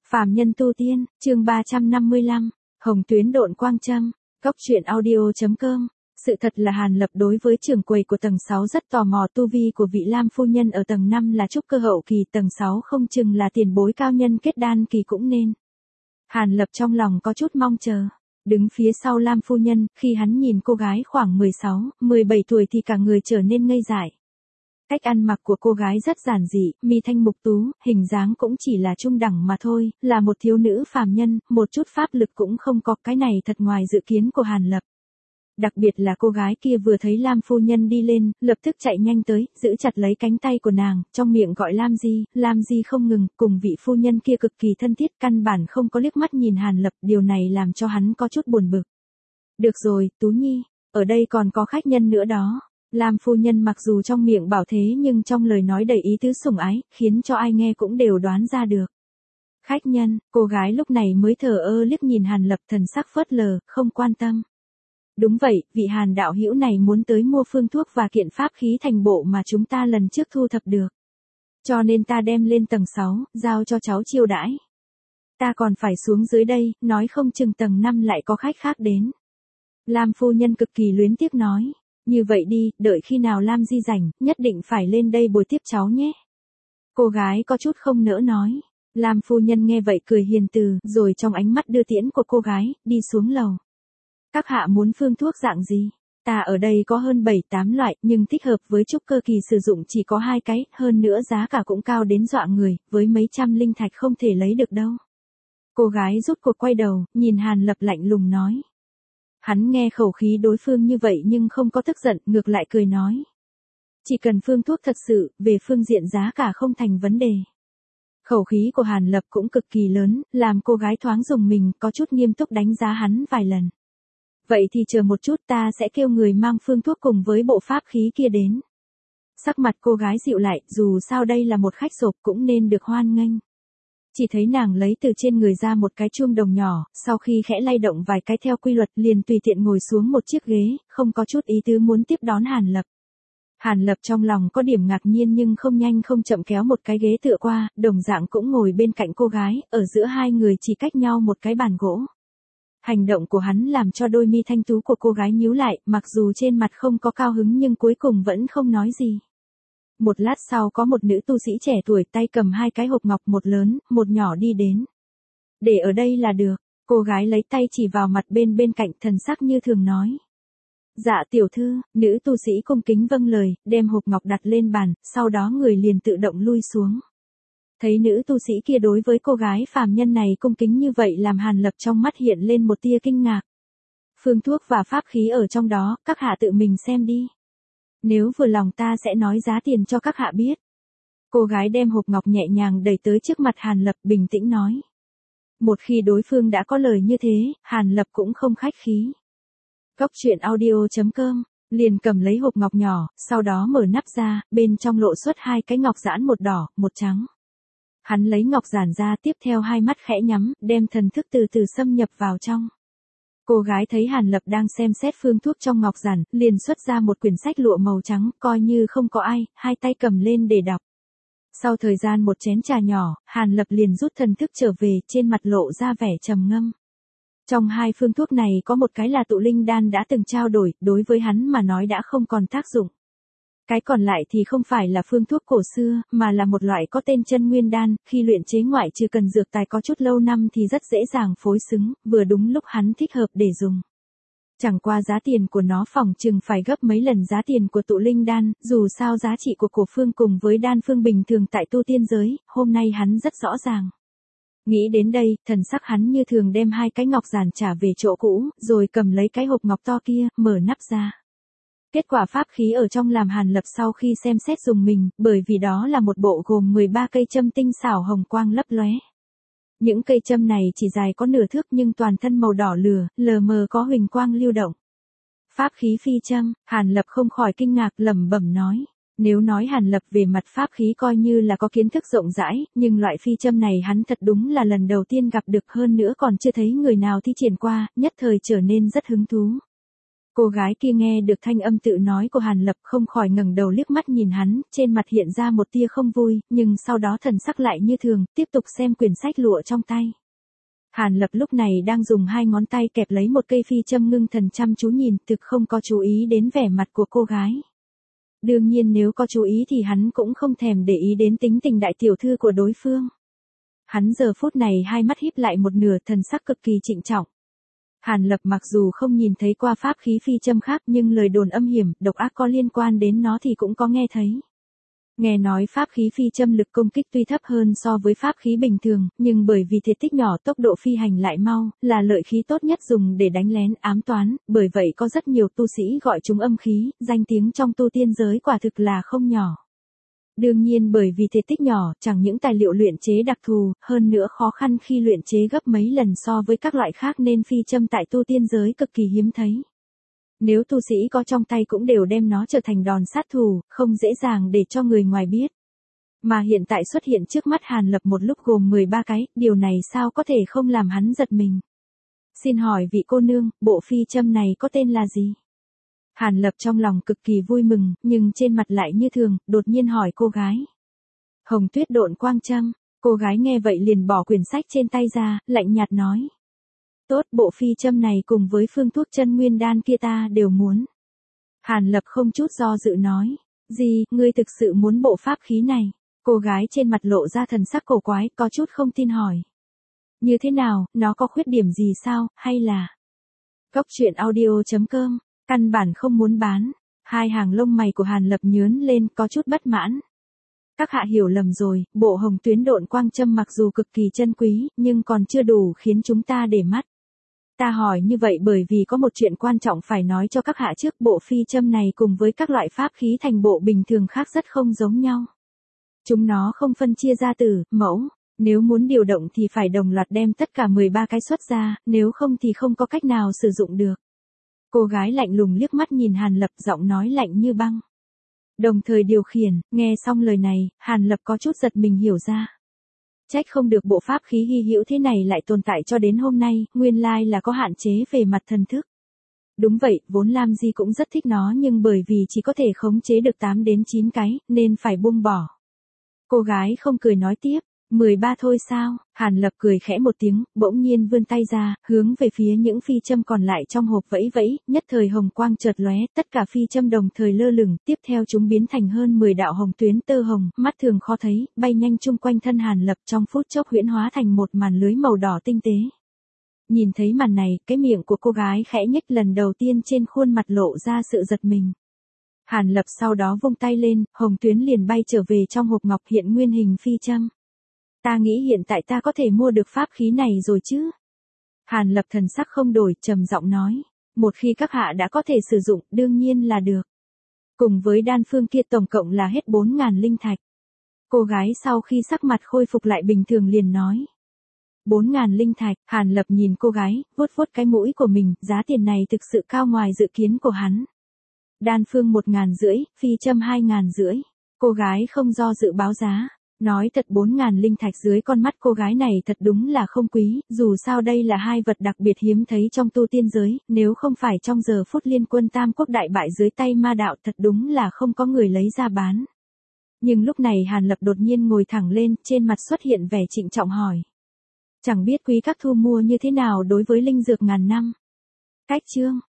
Phàm nhân tu tiên, chương 355, Hồng tuyến độn quang châm, Cốc truyện audio.com. Sự thật là Hàn Lập đối với trưởng quầy của tầng 6 rất tò mò, tu vi của vị Lam phu nhân ở tầng 5 là trúc cơ hậu kỳ, tầng 6 không chừng là tiền bối cao nhân kết đan kỳ cũng nên. Hàn Lập trong lòng có chút mong chờ. Đứng phía sau Lam phu nhân, khi hắn nhìn cô gái khoảng 16, 17 tuổi thì cả người trở nên ngây dại. Cách ăn mặc của cô gái rất giản dị, mi thanh mục tú, hình dáng cũng chỉ là trung đẳng mà thôi, là một thiếu nữ phàm nhân, một chút pháp lực cũng không có, cái này thật ngoài dự kiến của Hàn Lập. Đặc biệt là cô gái kia vừa thấy Lam phu nhân đi lên, lập tức chạy nhanh tới, giữ chặt lấy cánh tay của nàng, trong miệng gọi Lam Di không ngừng, cùng vị phu nhân kia cực kỳ thân thiết, căn bản không có liếc mắt nhìn Hàn Lập, điều này làm cho hắn có chút buồn bực. Được rồi, Tú Nhi, ở đây còn có khách nhân nữa đó. Lam phu nhân mặc dù trong miệng bảo thế nhưng trong lời nói đầy ý tứ sủng ái, khiến cho ai nghe cũng đều đoán ra được. Khách nhân, cô gái lúc này mới thờ ơ liếc nhìn Hàn Lập, thần sắc phớt lờ, không quan tâm. Đúng vậy, vị Hàn đạo hữu này muốn tới mua phương thuốc và kiện pháp khí thành bộ mà chúng ta lần trước thu thập được. Cho nên ta đem lên tầng 6, giao cho cháu chiêu đãi. Ta còn phải xuống dưới đây, nói không chừng tầng 5 lại có khách khác đến. Lam phu nhân cực kỳ luyến tiếc nói. Như vậy đi, đợi khi nào Lam Di rảnh, nhất định phải lên đây bồi tiếp cháu nhé. Cô gái có chút không nỡ nói. Lam phu nhân nghe vậy cười hiền từ, rồi trong ánh mắt đưa tiễn của cô gái, đi xuống lầu. Các hạ muốn phương thuốc dạng gì? Ta ở đây có hơn 7-8 loại, nhưng thích hợp với trúc cơ kỳ sử dụng chỉ có 2 cái, hơn nữa giá cả cũng cao đến dọa người, với mấy trăm linh thạch không thể lấy được đâu. Cô gái rút cuộc quay đầu, nhìn Hàn Lập lạnh lùng nói. Hắn nghe khẩu khí đối phương như vậy nhưng không có tức giận, ngược lại cười nói. Chỉ cần phương thuốc thật sự, về phương diện giá cả không thành vấn đề. Khẩu khí của Hàn Lập cũng cực kỳ lớn, làm cô gái thoáng rùng mình, có chút nghiêm túc đánh giá hắn vài lần. Vậy thì chờ một chút, ta sẽ kêu người mang phương thuốc cùng với bộ pháp khí kia đến. Sắc mặt cô gái dịu lại, dù sao đây là một khách sộp cũng nên được hoan nghênh. Chỉ thấy nàng lấy từ trên người ra một cái chuông đồng nhỏ, sau khi khẽ lay động vài cái theo quy luật liền tùy tiện ngồi xuống một chiếc ghế, không có chút ý tứ muốn tiếp đón Hàn Lập. Hàn Lập trong lòng có điểm ngạc nhiên nhưng không nhanh không chậm kéo một cái ghế tựa qua, đồng dạng cũng ngồi bên cạnh cô gái, ở giữa hai người chỉ cách nhau một cái bàn gỗ. Hành động của hắn làm cho đôi mi thanh tú của cô gái nhíu lại, mặc dù trên mặt không có cao hứng nhưng cuối cùng vẫn không nói gì. Một lát sau có một nữ tu sĩ trẻ tuổi tay cầm 2 cái hộp ngọc, một lớn, một nhỏ đi đến. Để ở đây là được, cô gái lấy tay chỉ vào mặt bên cạnh, thần sắc như thường nói. Dạ tiểu thư, nữ tu sĩ cung kính vâng lời, đem hộp ngọc đặt lên bàn, sau đó người liền tự động lui xuống. Thấy nữ tu sĩ kia đối với cô gái phàm nhân này cung kính như vậy làm Hàn Lập trong mắt hiện lên một tia kinh ngạc. Phương thuốc và pháp khí ở trong đó, các hạ tự mình xem đi. Nếu vừa lòng ta sẽ nói giá tiền cho các hạ biết. Cô gái đem hộp ngọc nhẹ nhàng đẩy tới trước mặt Hàn Lập, bình tĩnh nói. Một khi đối phương đã có lời như thế, Hàn Lập cũng không khách khí. Cốc truyện audio.com, liền cầm lấy hộp ngọc nhỏ, sau đó mở nắp ra, bên trong lộ xuất 2 cái ngọc giản, một đỏ, một trắng. Hắn lấy ngọc giản ra, tiếp theo hai mắt khẽ nhắm, đem thần thức từ từ xâm nhập vào trong. Cô gái thấy Hàn Lập đang xem xét phương thuốc trong ngọc giản, liền xuất ra một quyển sách lụa màu trắng, coi như không có ai, hai tay cầm lên để đọc. Sau thời gian một chén trà nhỏ, Hàn Lập liền rút thần thức trở về, trên mặt lộ ra vẻ trầm ngâm. Trong 2 phương thuốc này có một cái là tụ linh đan đã từng trao đổi, đối với hắn mà nói đã không còn tác dụng. Cái còn lại thì không phải là phương thuốc cổ xưa, mà là một loại có tên chân nguyên đan, khi luyện chế ngoại trừ cần dược tài có chút lâu năm thì rất dễ dàng phối xứng, vừa đúng lúc hắn thích hợp để dùng. Chẳng qua giá tiền của nó phỏng chừng phải gấp mấy lần giá tiền của tụ linh đan, dù sao giá trị của cổ phương cùng với đan phương bình thường tại tu tiên giới, hôm nay hắn rất rõ ràng. Nghĩ đến đây, thần sắc hắn như thường đem 2 cái ngọc giản trả về chỗ cũ, rồi cầm lấy cái hộp ngọc to kia, mở nắp ra. Kết quả pháp khí ở trong làm Hàn Lập sau khi xem xét dùng mình, bởi vì đó là một bộ gồm 13 cây châm tinh xảo hồng quang lấp lóe. Những cây châm này chỉ dài có nửa thước nhưng toàn thân màu đỏ lửa, lờ mờ có huỳnh quang lưu động. Pháp khí phi châm, Hàn Lập không khỏi kinh ngạc, lẩm bẩm nói. Nếu nói Hàn Lập về mặt pháp khí coi như là có kiến thức rộng rãi, nhưng loại phi châm này hắn thật đúng là lần đầu tiên gặp được, hơn nữa còn chưa thấy người nào thi triển qua, nhất thời trở nên rất hứng thú. Cô gái kia nghe được thanh âm tự nói của Hàn Lập không khỏi ngẩng đầu liếc mắt nhìn hắn, trên mặt hiện ra một tia không vui, nhưng sau đó thần sắc lại như thường, tiếp tục xem quyển sách lụa trong tay. Hàn Lập lúc này đang dùng hai ngón tay kẹp lấy một cây phi châm ngưng thần chăm chú nhìn, thực không có chú ý đến vẻ mặt của cô gái. Đương nhiên nếu có chú ý thì hắn cũng không thèm để ý đến tính tình đại tiểu thư của đối phương. Hắn giờ phút này hai mắt híp lại một nửa, thần sắc cực kỳ trịnh trọng. Hàn Lập mặc dù không nhìn thấy qua pháp khí phi châm khác nhưng lời đồn âm hiểm, độc ác có liên quan đến nó thì cũng có nghe thấy. Nghe nói pháp khí phi châm lực công kích tuy thấp hơn so với pháp khí bình thường, nhưng bởi vì thể tích nhỏ tốc độ phi hành lại mau, là lợi khí tốt nhất dùng để đánh lén ám toán, bởi vậy có rất nhiều tu sĩ gọi chúng âm khí, danh tiếng trong tu tiên giới quả thực là không nhỏ. Đương nhiên bởi vì thể tích nhỏ, chẳng những tài liệu luyện chế đặc thù, hơn nữa khó khăn khi luyện chế gấp mấy lần so với các loại khác nên phi châm tại tu tiên giới cực kỳ hiếm thấy. Nếu tu sĩ có trong tay cũng đều đem nó trở thành đòn sát thủ, không dễ dàng để cho người ngoài biết. Mà hiện tại xuất hiện trước mắt Hàn Lập một lúc gồm 13 cái, điều này sao có thể không làm hắn giật mình. Xin hỏi vị cô nương, bộ phi châm này có tên là gì? Hàn Lập trong lòng cực kỳ vui mừng, nhưng trên mặt lại như thường, đột nhiên hỏi cô gái. Hồng Tuyết Độn Quang Châm, cô gái nghe vậy liền bỏ quyển sách trên tay ra, lạnh nhạt nói. Tốt, bộ phi châm này cùng với phương thuốc chân nguyên đan kia ta đều muốn. Hàn Lập không chút do dự nói. Gì, ngươi thực sự muốn bộ pháp khí này? Cô gái trên mặt lộ ra thần sắc cổ quái, có chút không tin hỏi. Như thế nào, nó có khuyết điểm gì sao, hay là... Cốc truyện audio.com, căn bản không muốn bán. Hai hàng lông mày của Hàn Lập nhướng lên, có chút bất mãn. Các hạ hiểu lầm rồi, bộ Hồng Tuyến Độn Quang Châm mặc dù cực kỳ chân quý, nhưng còn chưa đủ khiến chúng ta để mắt. Ta hỏi như vậy bởi vì có một chuyện quan trọng phải nói cho các hạ trước, bộ phi châm này cùng với các loại pháp khí thành bộ bình thường khác rất không giống nhau. Chúng nó không phân chia ra tử, mẫu, nếu muốn điều động thì phải đồng loạt đem tất cả 13 cái xuất ra, nếu không thì không có cách nào sử dụng được. Cô gái lạnh lùng liếc mắt nhìn Hàn Lập, giọng nói lạnh như băng. Đồng thời điều khiển, nghe xong lời này, Hàn Lập có chút giật mình hiểu ra. Trách không được bộ pháp khí hy hữu thế này lại tồn tại cho đến hôm nay, nguyên lai là có hạn chế về mặt thần thức. Đúng vậy, vốn Lam Di cũng rất thích nó nhưng bởi vì chỉ có thể khống chế được 8 đến 9 cái, nên phải buông bỏ. Cô gái không cười nói tiếp, 13 thôi sao? Hàn Lập cười khẽ một tiếng, bỗng nhiên vươn tay ra, hướng về phía những phi châm còn lại trong hộp vẫy vẫy, nhất thời hồng quang chợt lóe, tất cả phi châm đồng thời lơ lửng, tiếp theo chúng biến thành hơn 10 đạo hồng tuyến tơ hồng, mắt thường khó thấy, bay nhanh chung quanh thân Hàn Lập, trong phút chốc huyễn hóa thành một màn lưới màu đỏ tinh tế. Nhìn thấy màn này, cái miệng của cô gái khẽ nhếch, lần đầu tiên trên khuôn mặt lộ ra sự giật mình. Hàn Lập sau đó vung tay lên, hồng tuyến liền bay trở về trong hộp ngọc hiện nguyên hình phi châm. Ta nghĩ hiện tại ta có thể mua được pháp khí này rồi chứ? Hàn Lập thần sắc không đổi, trầm giọng nói. Một khi các hạ đã có thể sử dụng, đương nhiên là được. Cùng với đan phương kia tổng cộng là hết 4.000 linh thạch. Cô gái sau khi sắc mặt khôi phục lại bình thường liền nói. 4.000 linh thạch, Hàn Lập nhìn cô gái, vuốt vuốt cái mũi của mình, giá tiền này thực sự cao ngoài dự kiến của hắn. Đan phương 1.500, phi châm 2.500. Cô gái không do dự báo giá. Nói thật 4.000 linh thạch dưới con mắt cô gái này thật đúng là không quý, dù sao đây là hai vật đặc biệt hiếm thấy trong tu tiên giới, nếu không phải trong giờ phút liên quân Tam Quốc đại bại dưới tay ma đạo thật đúng là không có người lấy ra bán. Nhưng lúc này Hàn Lập đột nhiên ngồi thẳng lên, trên mặt xuất hiện vẻ trịnh trọng hỏi. Chẳng biết quý các thu mua như thế nào đối với linh dược ngàn năm? Cách chương